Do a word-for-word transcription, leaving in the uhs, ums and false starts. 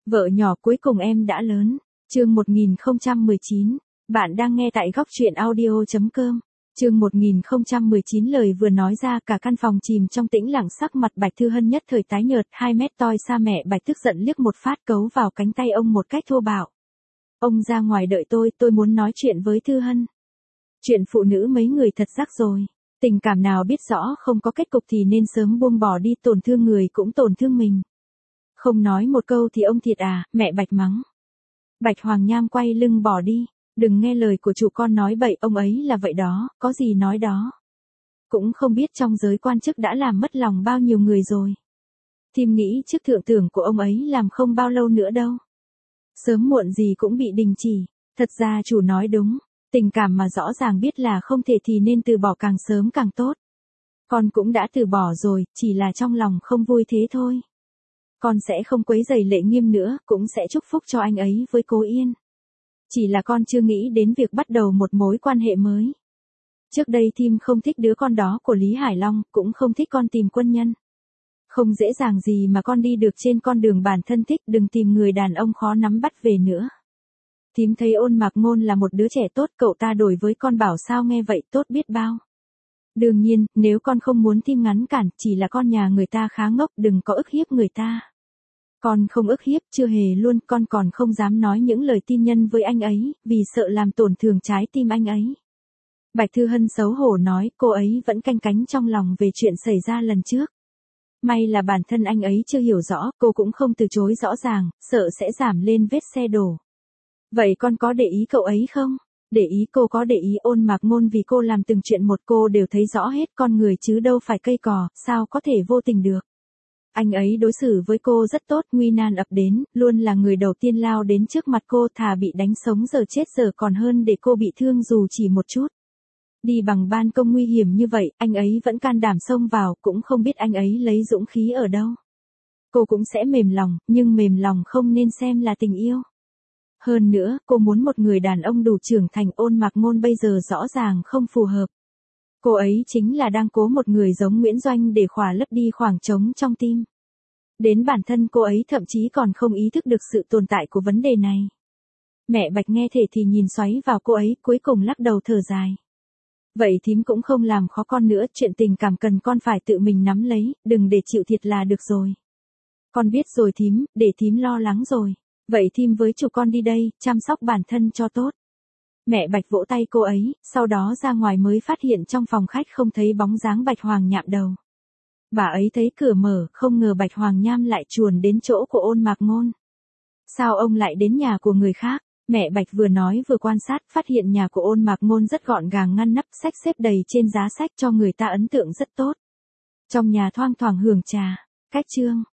Vợ nhỏ cuối cùng em đã lớn. Chương một nghìn không trăm mười chín. Bạn đang nghe tại góc truyện audio chấm com. Chương một nghìn không trăm mười chín lời vừa nói ra cả căn phòng chìm trong tĩnh lặng, sắc mặt Bạch Thư Hân nhất thời tái nhợt, hai mét toi xa mẹ Bạch tức giận liếc một phát cấu vào cánh tay ông một cách thô bạo. Ông ra ngoài đợi tôi, tôi muốn nói chuyện với Thư Hân. Chuyện phụ nữ mấy người thật rắc rối. Tình cảm nào biết rõ không có kết cục thì nên sớm buông bỏ đi, tổn thương người cũng tổn thương mình. Không nói một câu thì ông thiệt à, mẹ Bạch mắng. Bạch Hoàng Nham quay lưng bỏ đi. Đừng nghe lời của chủ con nói bậy, ông ấy là vậy đó, có gì nói đó. Cũng không biết trong giới quan chức đã làm mất lòng bao nhiêu người rồi. Thím nghĩ chức thượng tưởng của ông ấy làm không bao lâu nữa đâu. Sớm muộn gì cũng bị đình chỉ. Thật ra chủ nói đúng, tình cảm mà rõ ràng biết là không thể thì nên từ bỏ càng sớm càng tốt. Con cũng đã từ bỏ rồi, chỉ là trong lòng không vui thế thôi. Con sẽ không quấy rầy Lệ Nghiêm nữa, cũng sẽ chúc phúc cho anh ấy với Cố Yên. Chỉ là con chưa nghĩ đến việc bắt đầu một mối quan hệ mới. Trước đây Thím không thích đứa con đó của Lý Hải Long, cũng không thích con tìm quân nhân. Không dễ dàng gì mà con đi được trên con đường bản thân thích, đừng tìm người đàn ông khó nắm bắt về nữa. Thím thấy Ôn Mạc Ngôn là một đứa trẻ tốt, cậu ta đổi với con bảo sao nghe vậy tốt biết bao. Đương nhiên, nếu con không muốn Thím ngăn cản, chỉ là con nhà người ta khá ngốc, đừng có ức hiếp người ta. Con không ức hiếp, chưa hề luôn, con còn không dám nói những lời tin nhân với anh ấy, vì sợ làm tổn thương trái tim anh ấy. Bạch Thư Hân xấu hổ nói, cô ấy vẫn canh cánh trong lòng về chuyện xảy ra lần trước. May là bản thân anh ấy chưa hiểu rõ, cô cũng không từ chối rõ ràng, sợ sẽ giảm lên vết xe đổ. Vậy con có để ý cậu ấy không? Để ý, cô có để ý Ôn Mạc Ngôn vì cô làm từng chuyện một, cô đều thấy rõ hết, con người chứ đâu phải cây cò, sao có thể vô tình được. Anh ấy đối xử với cô rất tốt, nguy nan ập đến, luôn là người đầu tiên lao đến trước mặt cô, thà bị đánh sống giờ chết giờ còn hơn để cô bị thương dù chỉ một chút. Đi bằng ban công nguy hiểm như vậy, anh ấy vẫn can đảm xông vào, cũng không biết anh ấy lấy dũng khí ở đâu. Cô cũng sẽ mềm lòng, nhưng mềm lòng không nên xem là tình yêu. Hơn nữa, cô muốn một người đàn ông đủ trưởng thành, Ôn Mạc Ngôn bây giờ rõ ràng không phù hợp. Cô ấy chính là đang cố một người giống Nguyễn Doanh để khỏa lấp đi khoảng trống trong tim. Đến bản thân cô ấy thậm chí còn không ý thức được sự tồn tại của vấn đề này. Mẹ Bạch nghe thể thì nhìn xoáy vào cô ấy, cuối cùng lắc đầu thở dài. Vậy thím cũng không làm khó con nữa, chuyện tình cảm cần con phải tự mình nắm lấy, đừng để chịu thiệt là được rồi. Con biết rồi thím, để thím lo lắng rồi. Vậy thím với chủ con đi đây, chăm sóc bản thân cho tốt. Mẹ Bạch vỗ tay cô ấy, sau đó ra ngoài mới phát hiện trong phòng khách không thấy bóng dáng Bạch Hoàng Nham đâu. Bà ấy thấy cửa mở, không ngờ Bạch Hoàng Nham lại chuồn đến chỗ của Ôn Mạc Ngôn. Sao ông lại đến nhà của người khác? Mẹ Bạch vừa nói vừa quan sát, phát hiện nhà của Ôn Mạc Ngôn rất gọn gàng ngăn nắp, sách xếp đầy trên giá sách cho người ta ấn tượng rất tốt. Trong nhà thoang thoảng hương trà. Cách chương.